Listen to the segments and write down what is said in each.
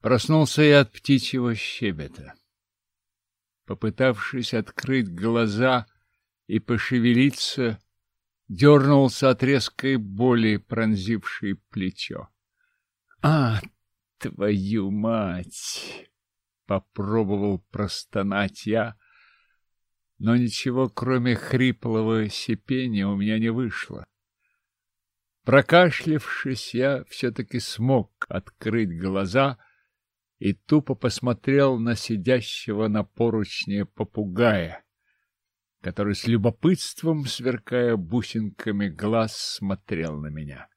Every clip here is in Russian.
Проснулся я от птичьего щебета. Попытавшись открыть глаза и пошевелиться, дернулся от резкой боли, пронзившей плечо. Твою мать! Попробовал простонать я, но ничего, кроме хриплого сипения, у меня не вышло. Прокашлявшись, я все-таки смог открыть глаза и тупо посмотрел на сидящего на поручне попугая, который с любопытством, сверкая бусинками глаз, смотрел на меня.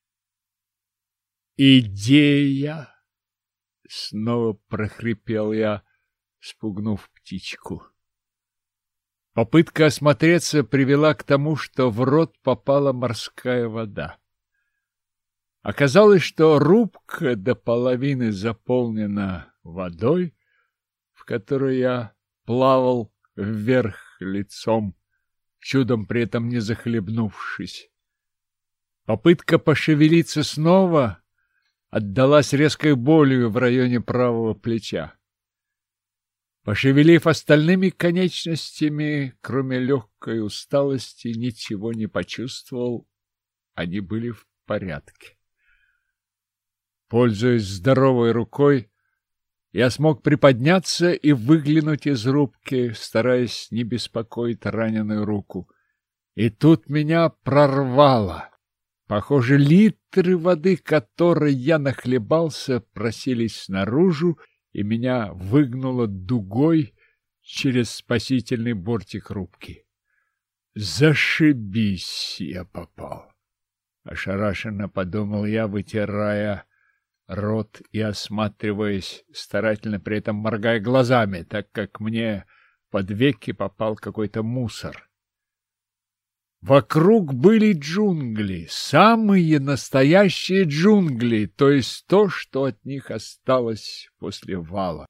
«Идея!» — снова прохрипел я, спугнув птичку. Попытка осмотреться привела к тому, что в рот попала морская вода. Оказалось, что рубка до половины заполнена водой, в которой я плавал вверх лицом, чудом при этом не захлебнувшись. Попытка пошевелиться снова отдалась резкой болью в районе правого плеча. Пошевелив остальными конечностями, кроме легкой усталости, ничего не почувствовал, они были в порядке. Пользуясь здоровой рукой, я смог приподняться и выглянуть из рубки, стараясь не беспокоить раненую руку. И тут меня прорвало. Похоже, литры воды, которой я нахлебался, просились наружу, и меня выгнуло дугой через спасительный бортик рубки. «Зашибись, я попал!» — ошарашенно подумал я, вытирая рот и осматриваясь, старательно при этом моргая глазами, так как мне под веки попал какой-то мусор. Вокруг были джунгли, самые настоящие джунгли, то есть то, что от них осталось после вала.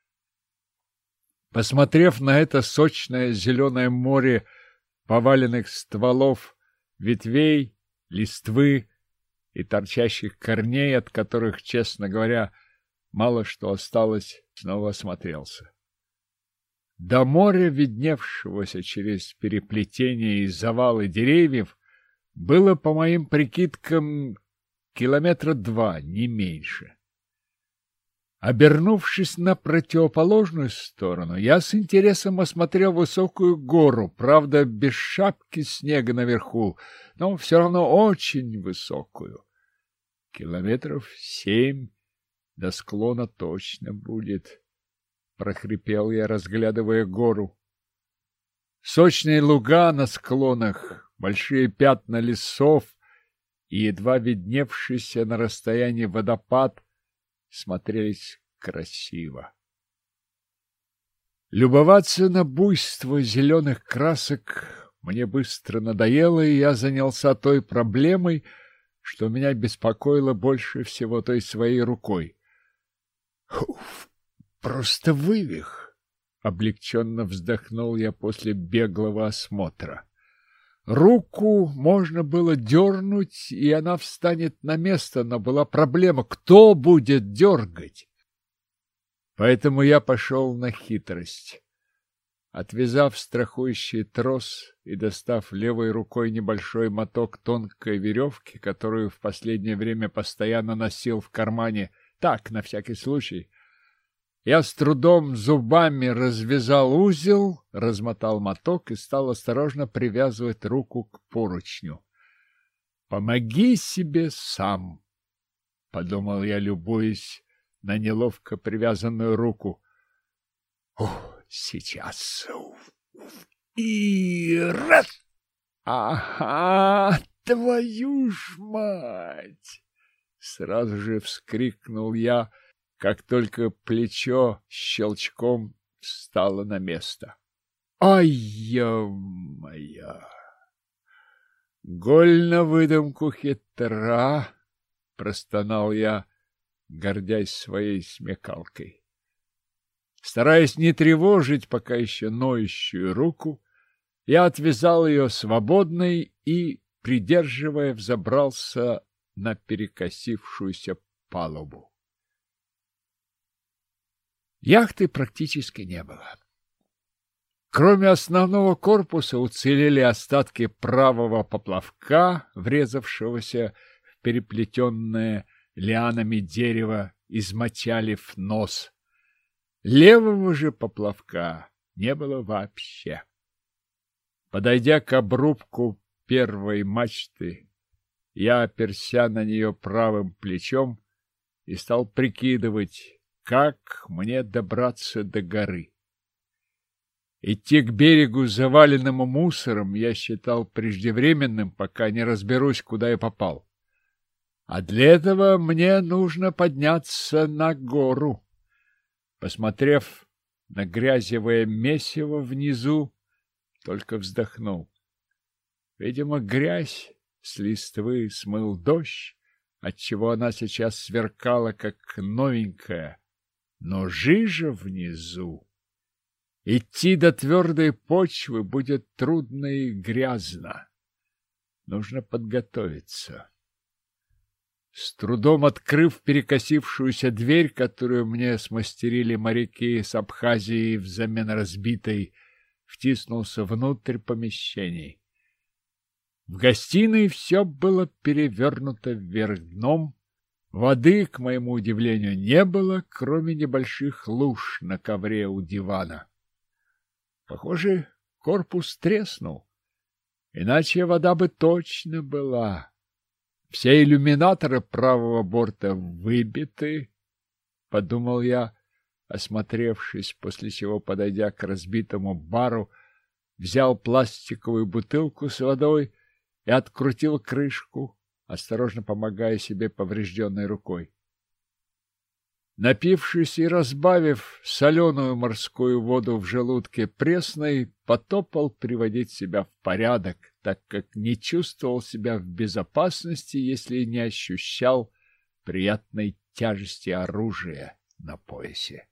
Посмотрев на это сочное зеленое море поваленных стволов, ветвей, листвы и торчащих корней, от которых, честно говоря, мало что осталось, снова осмотрелся. До моря, видневшегося через переплетение и завалы деревьев, было, по моим прикидкам, 2 километра, не меньше. Обернувшись на противоположную сторону, я с интересом осмотрел высокую гору, правда, без шапки снега наверху, но все равно очень высокую. 7 километров до склона точно будет. — прохрипел я, разглядывая гору. Сочные луга на склонах, большие пятна лесов и едва видневшийся на расстоянии водопад смотрелись красиво. Любоваться на буйство зеленых красок мне быстро надоело, и я занялся той проблемой, что меня беспокоило больше всего, той своей рукой. «Просто вывих!» — облегченно вздохнул я после беглого осмотра. Руку можно было дернуть, и она встанет на место, но была проблема — кто будет дергать? Поэтому я пошел на хитрость. Отвязав страхующий трос и достав левой рукой небольшой моток тонкой веревки, которую в последнее время постоянно носил в кармане, так, на всякий случай, я с трудом зубами развязал узел, размотал моток и стал осторожно привязывать руку к поручню. «Помоги себе сам», — подумал я, любуясь на неловко привязанную руку. Сейчас. И раз! Ага, твою ж мать! Сразу же вскрикнул я, как только плечо щелчком встало на место. Ай-я-моя! Голь на выдумку хитра, простонал я, гордясь своей смекалкой. Стараясь не тревожить пока еще ноющую руку, я отвязал ее свободной и, придерживая, взобрался на перекосившуюся палубу. Яхты практически не было. Кроме основного корпуса уцелели остатки правого поплавка, врезавшегося в переплетенное лианами дерево, измочалив нос. Левого же поплавка не было вообще. Подойдя к обрубку первой мачты, я оперся на нее правым плечом и стал прикидывать, как мне добраться до горы. Идти к берегу, заваленному мусором, я считал преждевременным, пока не разберусь, куда я попал. А для этого мне нужно подняться на гору. Посмотрев на грязевое месиво внизу, только вздохнул. Видимо, грязь с листвы смыл дождь, отчего она сейчас сверкала, как новенькая. Но жижа внизу. Идти до твердой почвы будет трудно и грязно. Нужно подготовиться. С трудом открыв перекосившуюся дверь, которую мне смастерили моряки с Абхазии взамен разбитой, втиснулся внутрь помещений. В гостиной все было перевернуто вверх дном. Воды, к моему удивлению, не было, кроме небольших луж на ковре у дивана. Похоже, корпус треснул, иначе вода бы точно была. Все иллюминаторы правого борта выбиты, подумал я, осмотревшись, после чего, подойдя к разбитому бару, взял пластиковую бутылку с водой и открутил крышку, осторожно помогая себе поврежденной рукой. Напившись и разбавив соленую морскую воду в желудке пресной, потопал приводить себя в порядок, так как не чувствовал себя в безопасности, если не ощущал приятной тяжести оружия на поясе.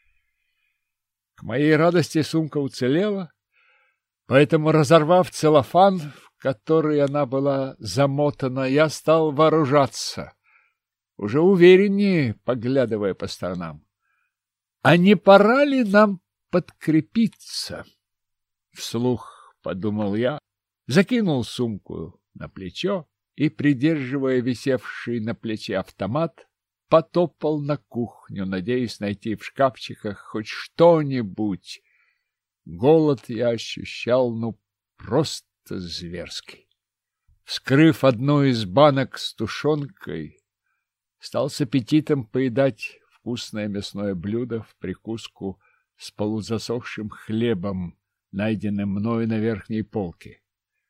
К моей радости сумка уцелела, поэтому, разорвав целлофан, в который она была замотана, я стал вооружаться, уже увереннее поглядывая по сторонам. А не пора ли нам подкрепиться? Вслух подумал я, закинул сумку на плечо и, придерживая висевший на плече автомат, потопал на кухню, надеясь найти в шкафчиках хоть что-нибудь. Голод я ощущал, просто зверский. Вскрыв одну из банок с тушенкой, стал с аппетитом поедать вкусное мясное блюдо в прикуску с полузасохшим хлебом, найденным мною на верхней полке.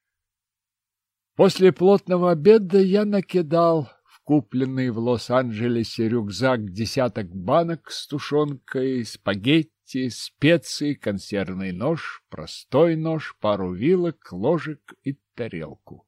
После плотного обеда я накидал в купленный в Лос-Анджелесе рюкзак десяток банок с тушенкой, спагетти, специи, консервный нож, простой нож, пару вилок, ложек и тарелку.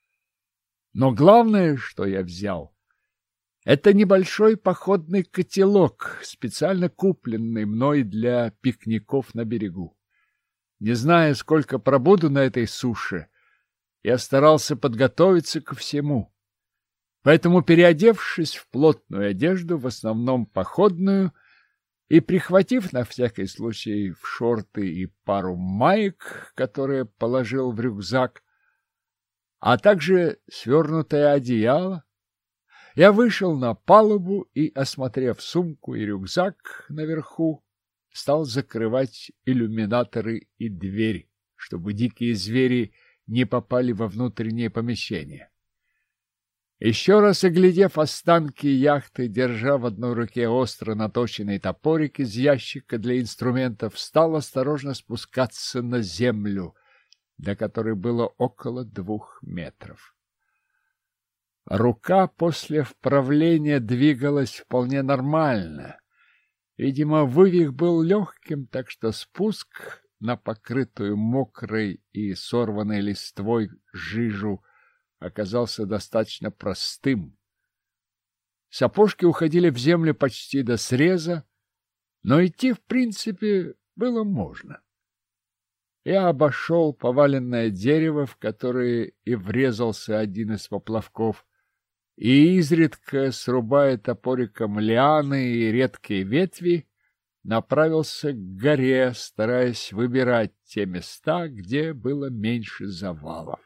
Но главное, что я взял, это небольшой походный котелок, специально купленный мной для пикников на берегу. Не зная, сколько пробуду на этой суше, я старался подготовиться ко всему. Поэтому, переодевшись в плотную одежду, в основном походную, и прихватив на всякий случай в шорты и пару маек, которые положил в рюкзак, а также свернутое одеяло, я вышел на палубу и, осмотрев сумку и рюкзак наверху, стал закрывать иллюминаторы и дверь, чтобы дикие звери не попали во внутреннее помещение. Еще раз оглядев останки яхты, держа в одной руке остро наточенный топорик из ящика для инструментов, стал осторожно спускаться на землю, до которой было около 2 метров. Рука после вправления двигалась вполне нормально. Видимо, вывих был легким, так что спуск на покрытую мокрой и сорванной листвой жижу оказался достаточно простым. Сапожки уходили в землю почти до среза, но идти, в принципе, было можно. Я обошел поваленное дерево, в которое и врезался один из поплавков, и, изредка срубая топориком лианы и редкие ветви, направился к горе, стараясь выбирать те места, где было меньше завалов.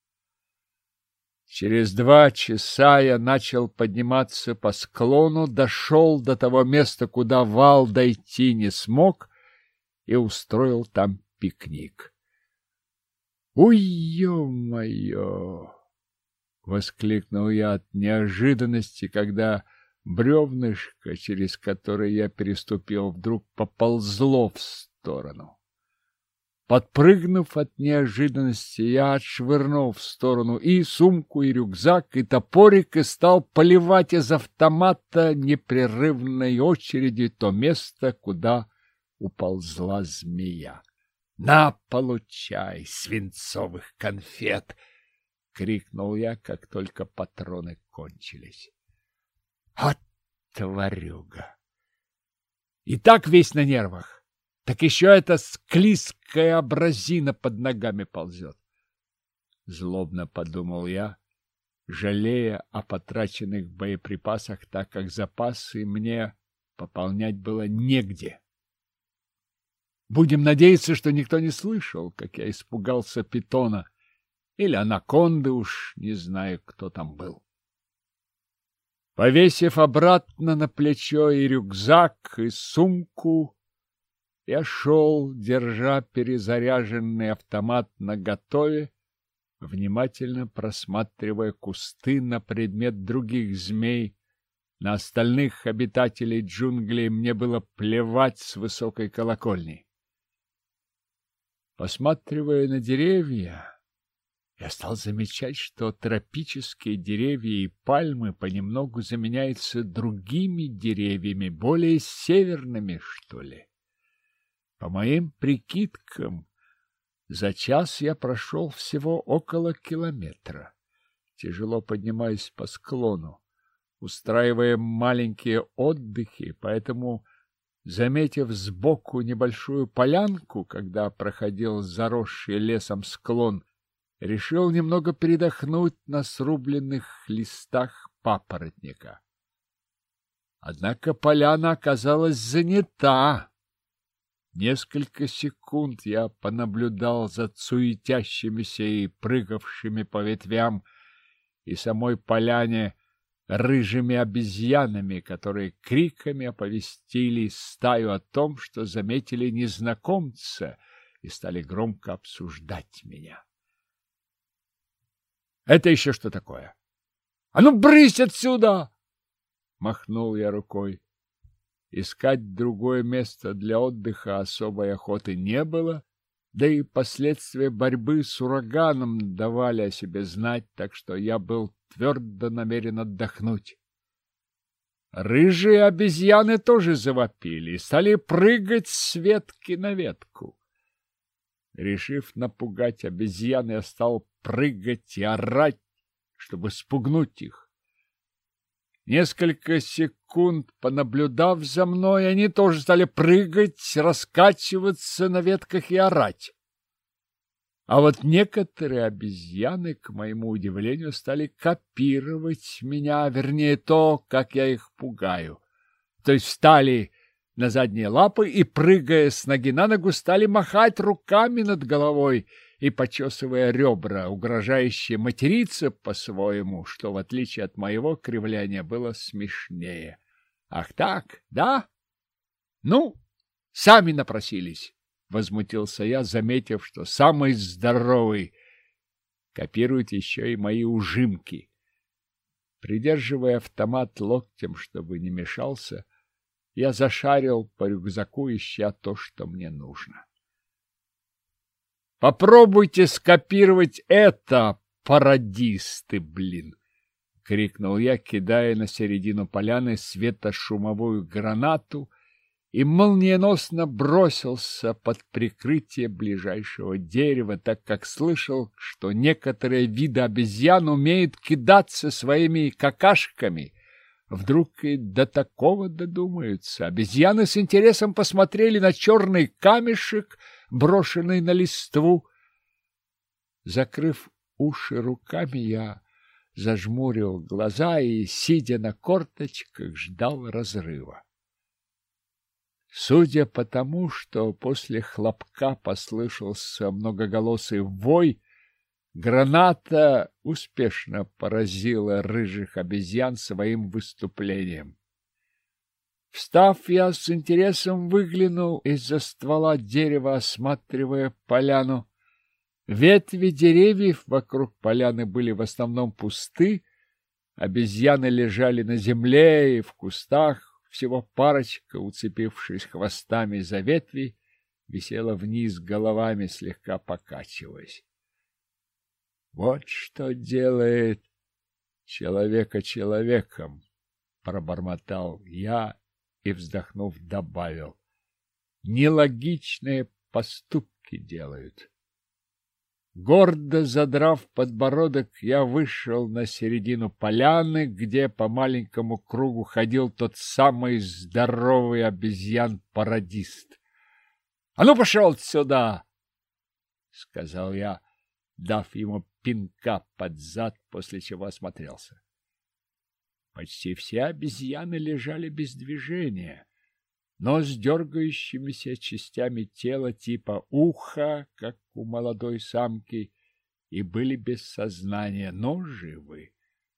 Через 2 часа я начал подниматься по склону, дошел до того места, куда вал дойти не смог, и устроил там пикник. «Ой, ё-моё!» — воскликнул я от неожиданности, когда бревнышко, через которое я переступил, вдруг поползло в сторону. Подпрыгнув от неожиданности, я отшвырнул в сторону и сумку, и рюкзак, и топорик, и стал поливать из автомата непрерывной очереди то место, куда уползла змея. «На, получай, свинцовых конфет!» — крикнул я, как только патроны кончились. «Вот тварюга! И так весь на нервах, так еще эта склизкая абразина под ногами ползет!» Злобно подумал я, жалея о потраченных боеприпасах, так как запасы мне пополнять было негде. Будем надеяться, что никто не слышал, как я испугался питона или анаконды, уж не знаю, кто там был. Повесив обратно на плечо и рюкзак, и сумку, я шел, держа перезаряженный автомат наготове, внимательно просматривая кусты на предмет других змей. На остальных обитателей джунглей мне было плевать с высокой колокольни. Посматривая на деревья, я стал замечать, что тропические деревья и пальмы понемногу заменяются другими деревьями, более северными, что ли. По моим прикидкам, за час я прошел всего около километра, тяжело поднимаясь по склону, устраивая маленькие отдыхи, поэтому, заметив сбоку небольшую полянку, когда проходил заросший лесом склон, решил немного передохнуть на срубленных листах папоротника. Однако поляна оказалась занята. Несколько секунд я понаблюдал за суетящимися и прыгавшими по ветвям и самой поляне рыжими обезьянами, которые криками оповестили стаю о том, что заметили незнакомца и стали громко обсуждать меня. «Это еще что такое? А ну, брысь отсюда!» Махнул я рукой. Искать другое место для отдыха особой охоты не было, да и последствия борьбы с ураганом давали о себе знать, так что я был твердо намерен отдохнуть. Рыжие обезьяны тоже завопили и стали прыгать с ветки на ветку. Решив напугать обезьян, я стал прыгать и орать, чтобы спугнуть их. Несколько секунд понаблюдав за мной, они тоже стали прыгать, раскачиваться на ветках и орать. А вот некоторые обезьяны, к моему удивлению, стали копировать меня, вернее, то, как я их пугаю. То есть встали на задние лапы и, прыгая с ноги на ногу, стали махать руками над головой и, почесывая ребра, угрожающе материться по-своему, что, в отличие от моего кривляния, было смешнее. Ах так, да? Ну, сами напросились. Возмутился я, заметив, что самый здоровый копирует еще и мои ужимки. Придерживая автомат локтем, чтобы не мешался, я зашарил по рюкзаку, ища то, что мне нужно. «Попробуйте скопировать это, пародисты, блин!» — крикнул я, кидая на середину поляны светошумовую гранату, и молниеносно бросился под прикрытие ближайшего дерева, так как слышал, что некоторые виды обезьян умеют кидаться своими какашками. Вдруг и до такого додумаются. Обезьяны с интересом посмотрели на черный камешек, брошенный на листву. Закрыв уши руками, я зажмурил глаза и, сидя на корточках, ждал разрыва. Судя по тому, что после хлопка послышался многоголосый вой, граната успешно поразила рыжих обезьян своим выступлением. Встав, я с интересом выглянул из-за ствола дерева, осматривая поляну. Ветви деревьев вокруг поляны были в основном пусты, обезьяны лежали на земле и в кустах, всего парочка, уцепившись хвостами за ветви, висела вниз головами, слегка покачиваясь. «Вот что делает человека человеком», — пробормотал я и, вздохнув, добавил. «Нелогичные поступки делают». Гордо задрав подбородок, я вышел на середину поляны, где по маленькому кругу ходил тот самый здоровый обезьян-пародист. — А ну, пошел сюда! — сказал я, дав ему пинка под зад, после чего осмотрелся. Почти все обезьяны лежали без движения, но с дергающимися частями тела типа уха, как у молодой самки, и были без сознания, но живы.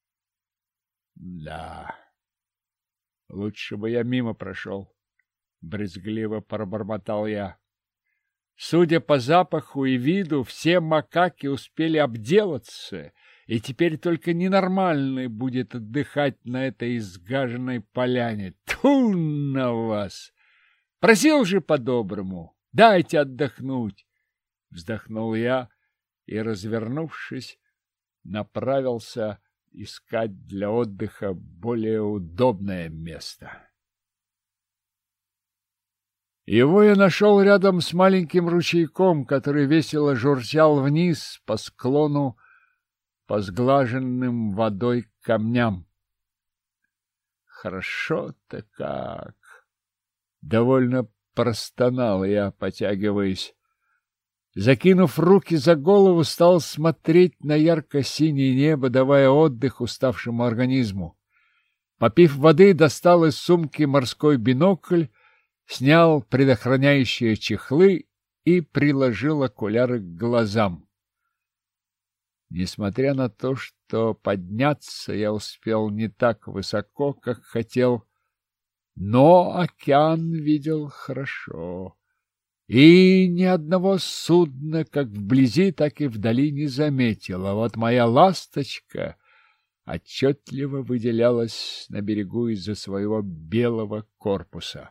Да, лучше бы я мимо прошел, брезгливо пробормотал я. Судя по запаху и виду, все макаки успели обделаться, и теперь только ненормальный будет отдыхать на этой изгаженной поляне. Тьфу на вас! Просил же по-доброму, дайте отдохнуть. Вздохнул я и, развернувшись, направился искать для отдыха более удобное место. Его я нашел рядом с маленьким ручейком, который весело журчал вниз по склону по сглаженным водой камням. Хорошо-то как! Довольно простонал я, потягиваясь. Закинув руки за голову, стал смотреть на ярко-синее небо, давая отдых уставшему организму. Попив воды, достал из сумки морской бинокль, снял предохраняющие чехлы и приложил окуляры к глазам. Несмотря на то, что подняться я успел не так высоко, как хотел, но океан видел хорошо, и ни одного судна как вблизи, так и вдали не заметил, а вот моя ласточка отчетливо выделялась на берегу из-за своего белого корпуса.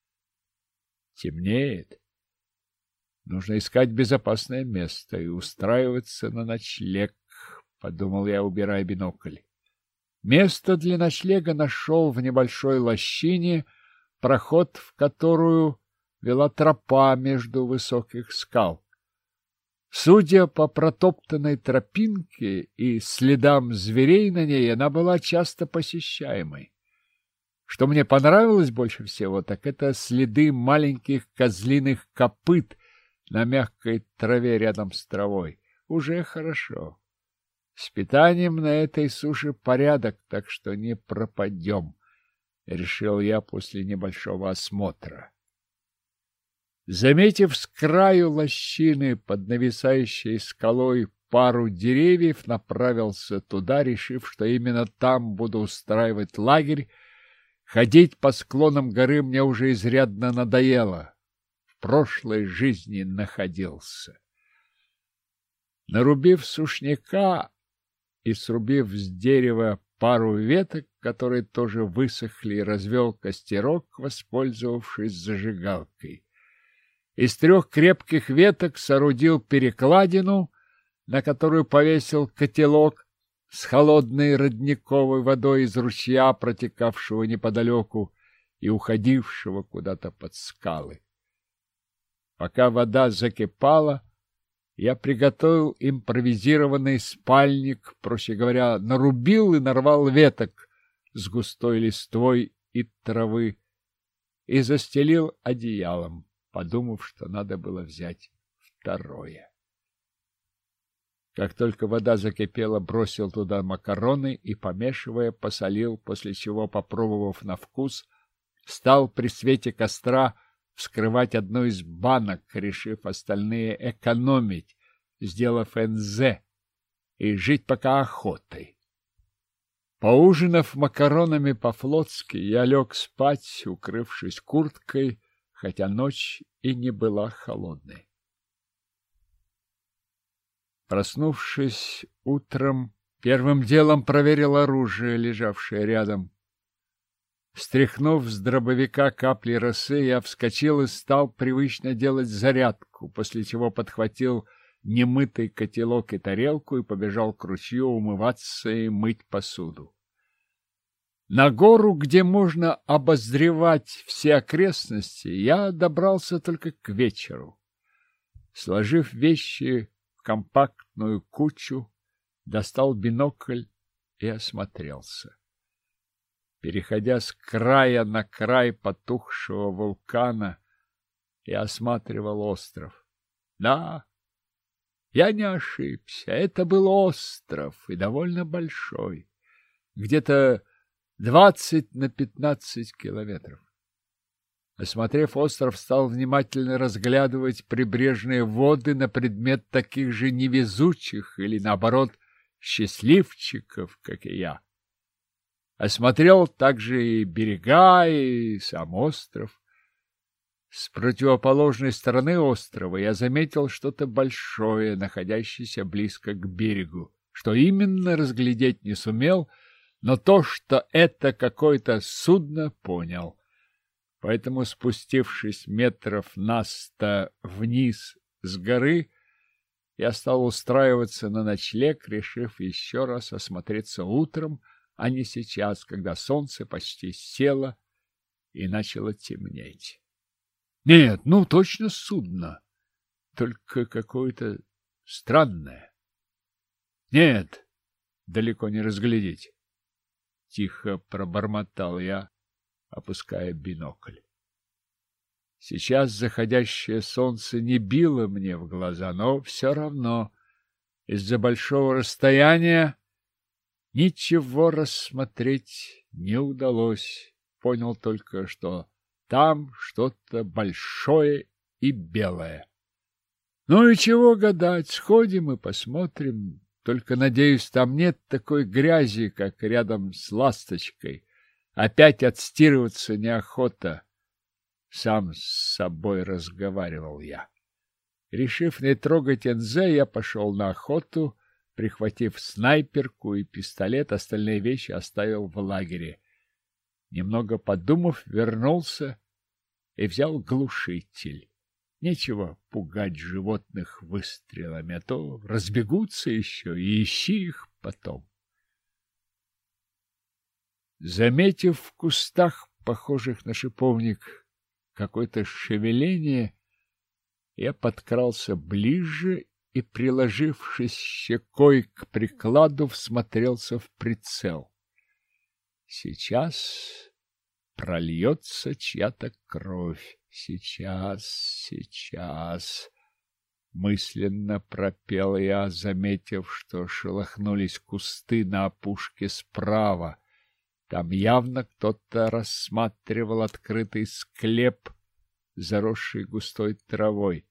Темнеет. Нужно искать безопасное место и устраиваться на ночлег, подумал я, убирая бинокль. Место для ночлега нашел в небольшой лощине, проход в которую вела тропа между высоких скал. Судя по протоптанной тропинке и следам зверей на ней, она была часто посещаемой. Что мне понравилось больше всего, так это следы маленьких козлиных копыт на мягкой траве рядом с травой. Уже хорошо. С питанием на этой суше порядок, так что не пропадем, решил я после небольшого осмотра. Заметив с краю лощины под нависающей скалой пару деревьев, направился туда, решив, что именно там буду устраивать лагерь. Ходить по склонам горы мне уже изрядно надоело. В прошлой жизни находился. Нарубив сушняка и срубив с дерева пару веток, которые тоже высохли, развел костерок, воспользовавшись зажигалкой. Из 3 крепких веток соорудил перекладину, на которую повесил котелок с холодной родниковой водой из ручья, протекавшего неподалеку и уходившего куда-то под скалы. Пока вода закипала, я приготовил импровизированный спальник, проще говоря, нарубил и нарвал веток с густой листвой и травы и застелил одеялом, подумав, что надо было взять второе. Как только вода закипела, бросил туда макароны и, помешивая, посолил, после чего, попробовав на вкус, стал при свете костра вскрывать одну из банок, решив остальные экономить, сделав НЗ, и жить пока охотой. Поужинав макаронами по-флотски, я лег спать, укрывшись курткой, хотя ночь и не была холодной. Проснувшись утром, первым делом проверил оружие, лежавшее рядом. Стряхнув с дробовика капли росы, я вскочил и стал привычно делать зарядку, после чего подхватил немытый котелок и тарелку и побежал к ручью умываться и мыть посуду. На гору, где можно обозревать все окрестности, я добрался только к вечеру. Сложив вещи в компактную кучу, достал бинокль и осмотрелся. Переходя с края на край потухшего вулкана, я осматривал остров. Да, я не ошибся, это был остров, и довольно большой, где-то 20 на 15 километров. Осмотрев остров, стал внимательно разглядывать прибрежные воды на предмет таких же невезучих или, наоборот, счастливчиков, как и я. Осмотрел также и берега, и сам остров. С противоположной стороны острова я заметил что-то большое, находящееся близко к берегу. Что именно, разглядеть не сумел, но то, что это какое-то судно, понял. Поэтому, спустившись метров на 100 вниз с горы, я стал устраиваться на ночлег, решив еще раз осмотреться утром, а не сейчас, когда солнце почти село и начало темнеть. Нет, ну точно судно, только какое-то странное. Нет, далеко не разглядеть. Тихо пробормотал я, опуская бинокль. Сейчас заходящее солнце не било мне в глаза, но все равно из-за большого расстояния ничего рассмотреть не удалось. Понял только, что там что-то большое и белое. Ну и чего гадать, сходим и посмотрим. Только, надеюсь, там нет такой грязи, как рядом с ласточкой. Опять отстирываться неохота. Сам с собой разговаривал я. Решив не трогать НЗ, я пошел на охоту, прихватив снайперку и пистолет, остальные вещи оставил в лагере. Немного подумав, вернулся и взял глушитель. Нечего пугать животных выстрелами, а то разбегутся еще, и ищи их потом. Заметив в кустах, похожих на шиповник, какое-то шевеление, я подкрался ближе и, приложившись щекой к прикладу, всмотрелся в прицел. Сейчас прольется чья-то кровь. Сейчас, мысленно пропел я, заметив, что шелохнулись кусты на опушке справа. Там явно кто-то рассматривал открытый склеп, заросший густой травой.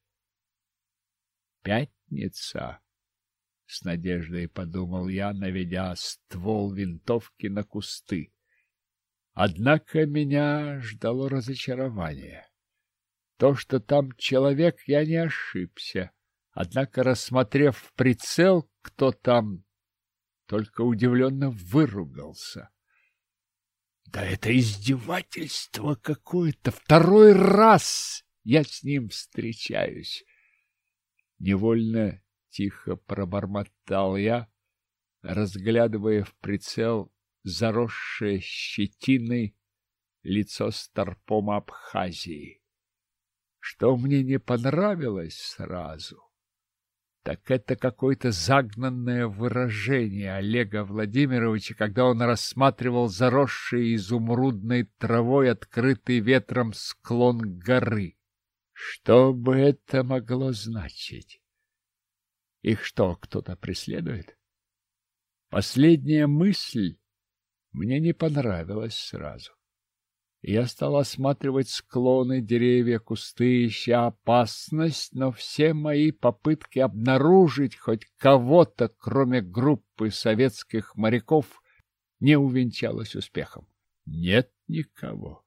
Пятница, с надеждой подумал я, наведя ствол винтовки на кусты. Однако меня ждало разочарование. То, что там человек, я не ошибся. Однако, рассмотрев в прицел, кто там, только удивленно выругался. Да это издевательство какое-то! Второй раз я с ним встречаюсь. Невольно тихо пробормотал я, разглядывая в прицел заросшее щетиной лицо старпома Абхазии. Что мне не понравилось сразу, так это какое-то загнанное выражение Олега Владимировича, когда он рассматривал заросший изумрудной травой открытый ветром склон горы. Что бы это могло значить? Их что, кто-то преследует? Последняя мысль мне не понравилась сразу. Я стал осматривать склоны, деревья, кусты, ища опасность, но все мои попытки обнаружить хоть кого-то, кроме группы советских моряков, не увенчалось успехом. Нет никого.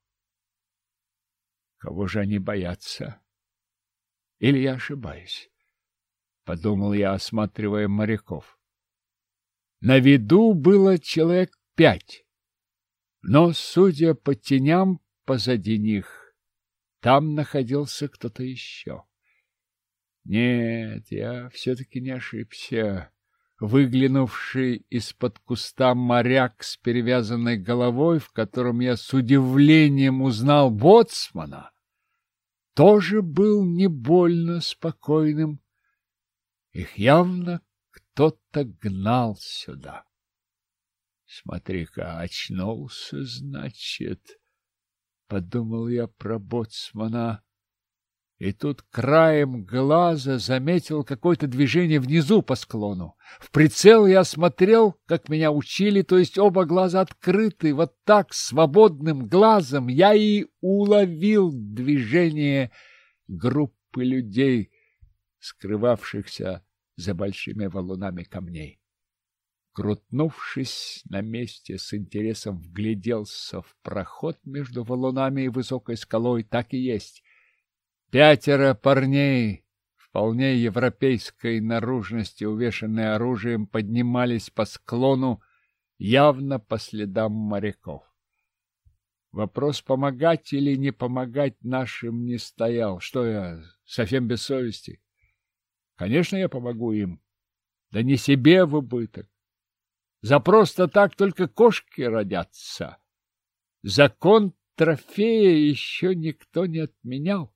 Кого же они боятся? Или я ошибаюсь? Подумал я, осматривая моряков. На виду было человек 5. Но, судя по теням позади них, там находился кто-то еще. Нет, я все-таки не ошибся. Выглянувший из-под куста моряк с перевязанной головой, в котором я с удивлением узнал боцмана, тоже был не больно спокойным. Их явно кто-то гнал сюда. Смотри-ка, очнулся, значит, подумал я про боцмана. И тут краем глаза заметил какое-то движение внизу по склону. В прицел я смотрел, как меня учили, то есть оба глаза открыты. Вот так, свободным глазом, я и уловил движение группы людей, скрывавшихся за большими валунами камней. Крутнувшись на месте, с интересом вгляделся в проход между валунами и высокой скалой. Так и есть. 5 парней, вполне европейской наружности, увешанные оружием, поднимались по склону, явно по следам моряков. Вопрос, помогать или не помогать нашим, не стоял. Что я, совсем без совести? Конечно, я помогу им. Да не себе в убыток. За просто так только кошки родятся. Закон трофея еще никто не отменял.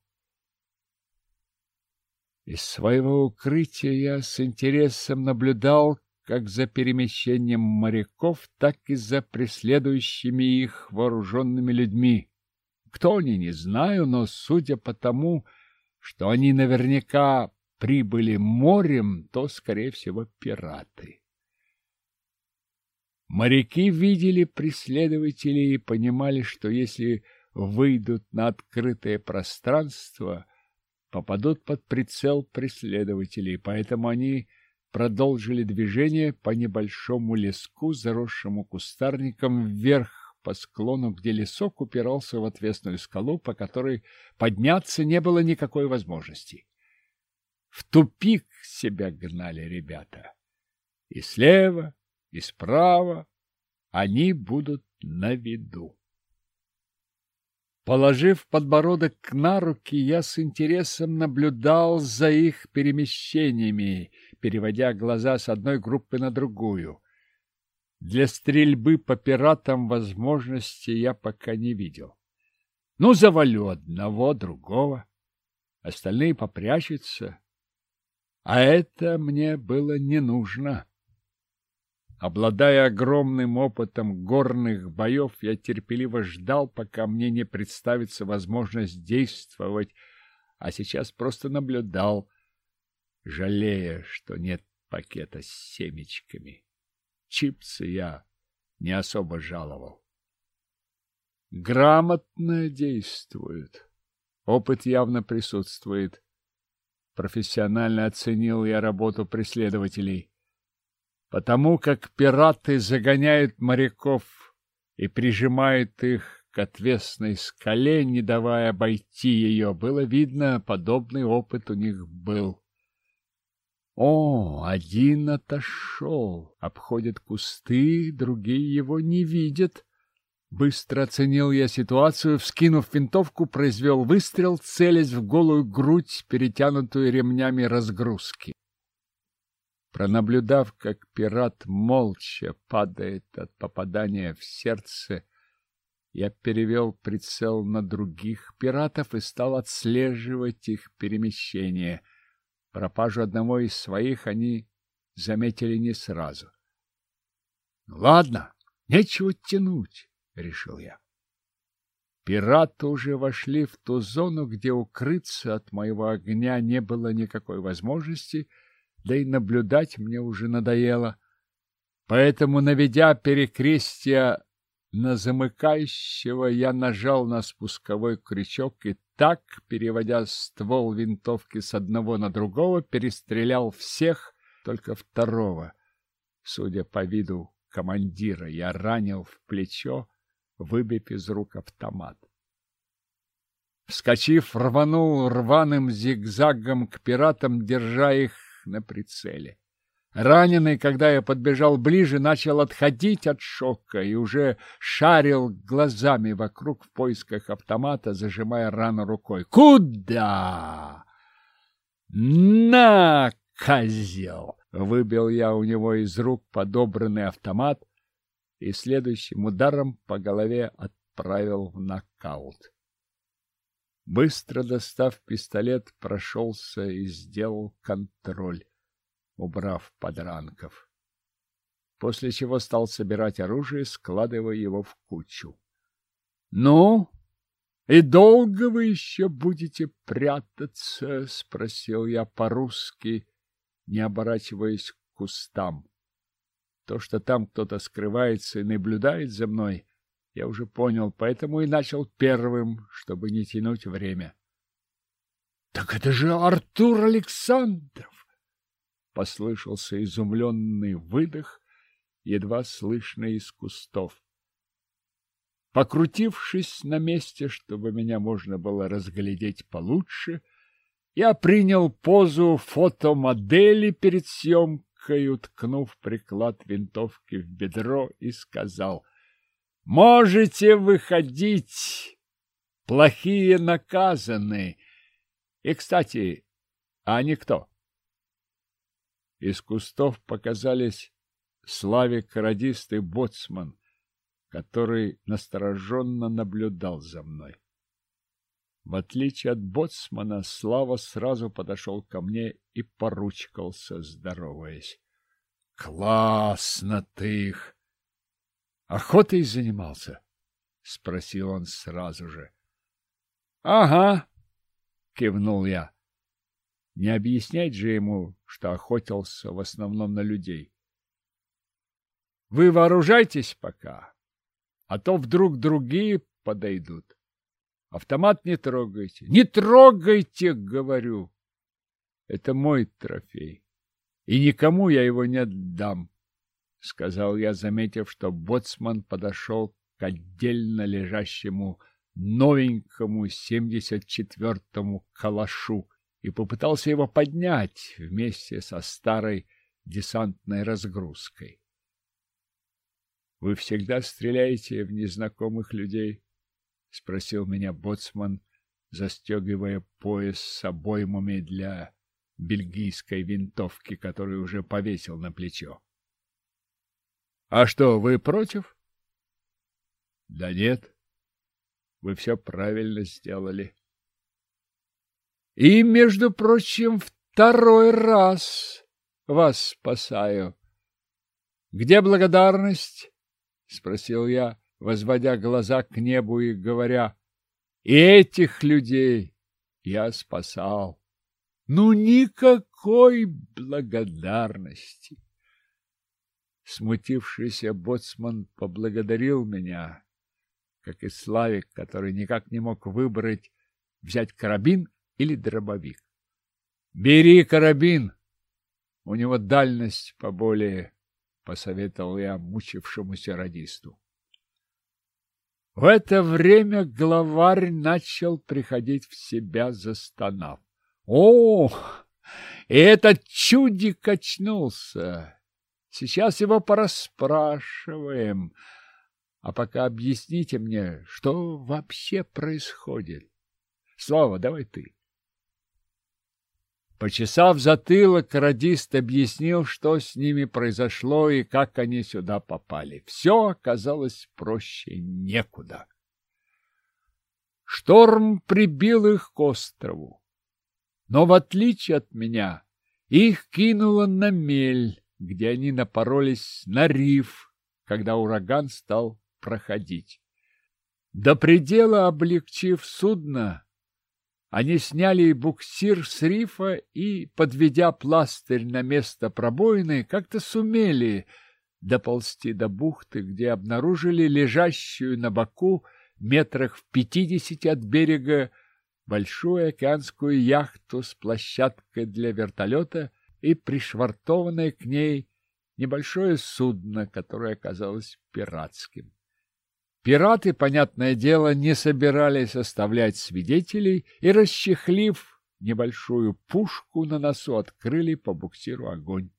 Из своего укрытия я с интересом наблюдал как за перемещением моряков, так и за преследующими их вооруженными людьми. Кто они, не знаю, но судя по тому, что они наверняка прибыли морем, то, скорее всего, пираты. Моряки видели преследователей и понимали, что если выйдут на открытое пространство, попадут под прицел преследователей, поэтому они продолжили движение по небольшому леску, заросшему кустарником, вверх по склону, где лесок упирался в отвесную скалу, по которой подняться не было никакой возможности. В тупик себя гнали ребята. И слева, и справа они будут на виду. Положив подбородок на руки, я с интересом наблюдал за их перемещениями, переводя глаза с одной группы на другую. Для стрельбы по пиратам возможности я пока не видел. Ну, завалю одного, другого. Остальные попрячутся. А это мне было не нужно. Обладая огромным опытом горных боев, я терпеливо ждал, пока мне не представится возможность действовать, а сейчас просто наблюдал, жалея, что нет пакета с семечками. Чипсы я не особо жаловал. Грамотно действуют. Опыт явно присутствует. Профессионально оценил я работу преследователей. Потому как пираты загоняют моряков и прижимают их к отвесной скале, не давая обойти ее, было видно, подобный опыт у них был. О, один отошел, обходят кусты, другие его не видят. Быстро оценил я ситуацию, вскинув винтовку, произвел выстрел, целясь в голую грудь, перетянутую ремнями разгрузки. Пронаблюдав, как пират молча падает от попадания в сердце, я перевел прицел на других пиратов и стал отслеживать их перемещение. Пропажу одного из своих они заметили не сразу. — Ладно, нечего тянуть, — решил я. Пираты уже вошли в ту зону, где укрыться от моего огня не было никакой возможности, да и наблюдать мне уже надоело. Поэтому, наведя перекрестие на замыкающего, я нажал на спусковой крючок и так, переводя ствол винтовки с одного на другого, перестрелял всех, только второго. Судя по виду командира, я ранил в плечо, выбив из рук автомат. Вскочив, рванул рваным зигзагом к пиратам, держа их на прицеле. Раненый, когда я подбежал ближе, начал отходить от шока и уже шарил глазами вокруг в поисках автомата, зажимая рану рукой. «Куда?» «На, козел!» — выбил я у него из рук подобранный автомат и следующим ударом по голове отправил в нокаут. Быстро достав пистолет, прошелся и сделал контроль, убрав подранков. После чего стал собирать оружие, складывая его в кучу. — Ну, и долго вы еще будете прятаться? — спросил я по-русски, не оборачиваясь к кустам. То, что там кто-то скрывается и наблюдает за мной, я уже понял, поэтому и начал первым, чтобы не тянуть время. — Так это же Артур Александров! — послышался изумленный выдох, едва слышно из кустов. Покрутившись на месте, чтобы меня можно было разглядеть получше, я принял позу фотомодели перед съемкой, уткнув приклад винтовки в бедро, и сказал: «Можете выходить, плохие наказаны. И, кстати, а они кто?» Из кустов показались Славик, радист и боцман, который настороженно наблюдал за мной. В отличие от боцмана, Слава сразу подошел ко мне и поручкался, здороваясь. — Классно ты их! Охотой занимался? — спросил он сразу же. — Ага, — кивнул я. Не объяснять же ему, что охотился в основном на людей. — Вы вооружайтесь пока, а то вдруг другие подойдут. Автомат не трогайте. Не трогайте, говорю. Это мой трофей, и никому я его не отдам, — сказал я, заметив, что боцман подошел к отдельно лежащему новенькому 74-му калашу и попытался его поднять вместе со старой десантной разгрузкой. — Вы всегда стреляете в незнакомых людей? — спросил меня боцман, застегивая пояс с обоймами для бельгийской винтовки, которую уже повесил на плечо. — А что, вы против? — Да нет, вы все правильно сделали. — И, между прочим, второй раз вас спасаю. — Где благодарность? — спросил я, возводя глаза к небу и говоря: «И этих людей я спасал. Ну, никакой благодарности!» Смутившийся боцман поблагодарил меня, как и Славик, который никак не мог выбрать, взять карабин или дробовик. «Бери карабин, у него дальность поболее», — посоветовал я мучившемуся радисту. В это время главарь начал приходить в себя, застонав. «О, этот чудик очнулся! Сейчас его порасспрашиваем. А пока объясните мне, что вообще происходит. Слава, давай ты». Почесав затылок, радист объяснил, что с ними произошло и как они сюда попали. Все оказалось проще некуда. Шторм прибил их к острову. Но, в отличие от меня, их кинуло на мель, где они напоролись на риф, когда ураган стал проходить. До предела облегчив судно, они сняли буксир с рифа и, подведя пластырь на место пробоины, как-то сумели доползти до бухты, где обнаружили лежащую на боку метрах в 50 от берега большую океанскую яхту с площадкой для вертолета и пришвартованное к ней небольшое судно, которое оказалось пиратским. Пираты, понятное дело, не собирались оставлять свидетелей и, расчехлив небольшую пушку на носу, открыли по буксиру огонь.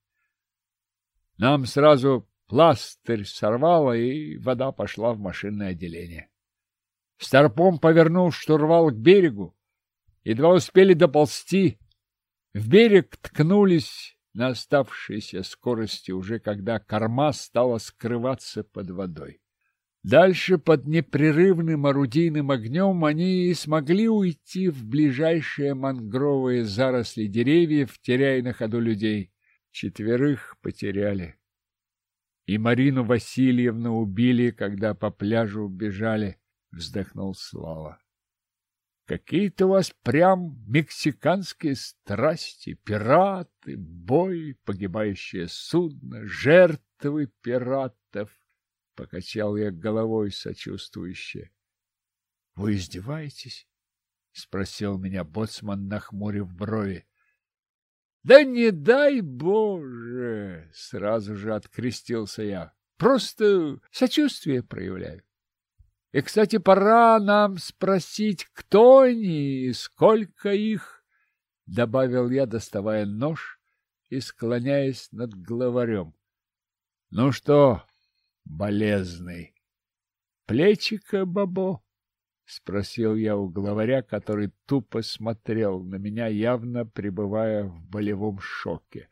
Нам сразу пластырь сорвало, и вода пошла в машинное отделение. Старпом повернул штурвал к берегу. Едва успели доползти. В берег ткнулись на оставшейся скорости, уже когда корма стала скрываться под водой. Дальше под непрерывным орудийным огнем они и смогли уйти в ближайшие мангровые заросли деревьев, теряя на ходу людей. 4 потеряли. И Марину Васильевну убили, когда по пляжу бежали, вздохнул Слава. Какие-то у вас прям мексиканские страсти, пираты, бой, погибающее судно, жертвы пиратов. Покачал я головой сочувствующе. — Вы издеваетесь? — спросил меня боцман, нахмурив брови. — Да не дай Боже! — сразу же открестился я. — Просто сочувствие проявляю. И, кстати, пора нам спросить, кто они и сколько их, — добавил я, доставая нож и склоняясь над главарем. — Ну что, болезный, плечико бабо? — спросил я у главаря, который тупо смотрел на меня, явно пребывая в болевом шоке.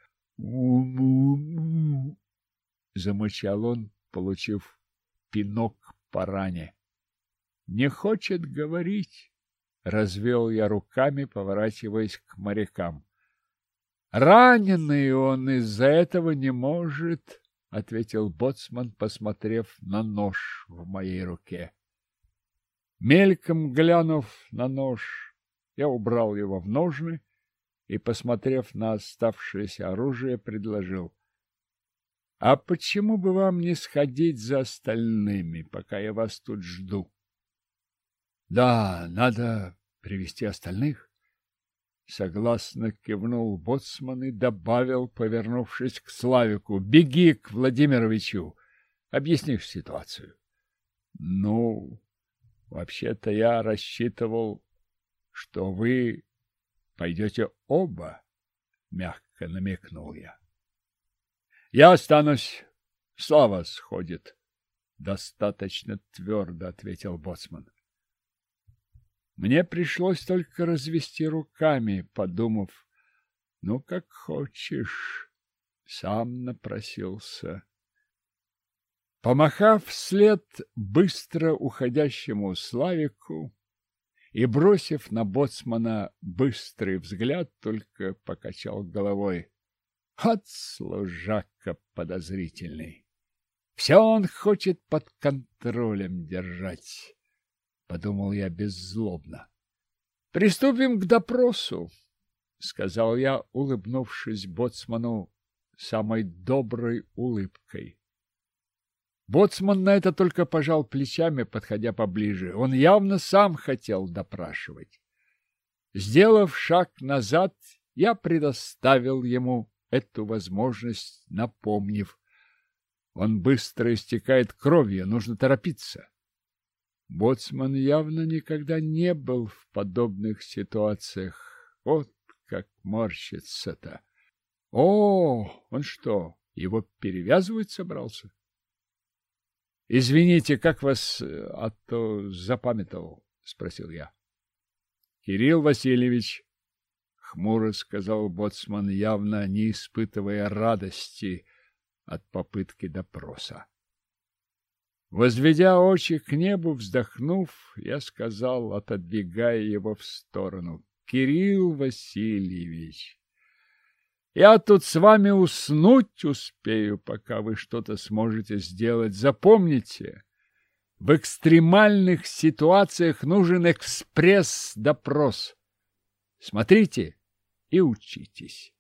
«У-му-му!» — замычал он, получив пинок по ране. «Не хочет говорить», — развел я руками, поворачиваясь к морякам. «Раненый он из-за этого не может», — ответил боцман, посмотрев на нож в моей руке. Мельком глянув на нож, я убрал его в ножны и, посмотрев на оставшееся оружие, предложил: — А почему бы вам не сходить за остальными, пока я вас тут жду? — Да, надо привести остальных. Согласно кивнул боцман и добавил, повернувшись к Славику: — Беги к Владимировичу, объяснишь ситуацию. — Ну, вообще-то я рассчитывал, что вы пойдете оба, — мягко намекнул я. — Я останусь, Слава сходит, — достаточно твердо ответил боцман. Мне пришлось только развести руками, подумав: ну, как хочешь, сам напросился. Помахав вслед быстро уходящему Славику и бросив на боцмана быстрый взгляд, только покачал головой. От служака подозрительный. Все он хочет под контролем держать. — подумал я беззлобно. — Приступим к допросу, — сказал я, улыбнувшись боцману самой доброй улыбкой. Боцман на это только пожал плечами, подходя поближе. Он явно сам хотел допрашивать. Сделав шаг назад, я предоставил ему эту возможность, напомнив: он быстро истекает кровью, нужно торопиться. Боцман явно никогда не был в подобных ситуациях. Вот как морщится-то. О, он что, его перевязывать собрался? — Извините, как вас, а то запамятовал, — спросил я. — Кирилл Васильевич, — хмуро сказал боцман, явно не испытывая радости от попытки допроса. Возведя очи к небу, вздохнув, я сказал, отодвигая его в сторону: — Кирилл Васильевич, я тут с вами уснуть успею, пока вы что-то сможете сделать. Запомните, в экстремальных ситуациях нужен экспресс-допрос. Смотрите и учитесь.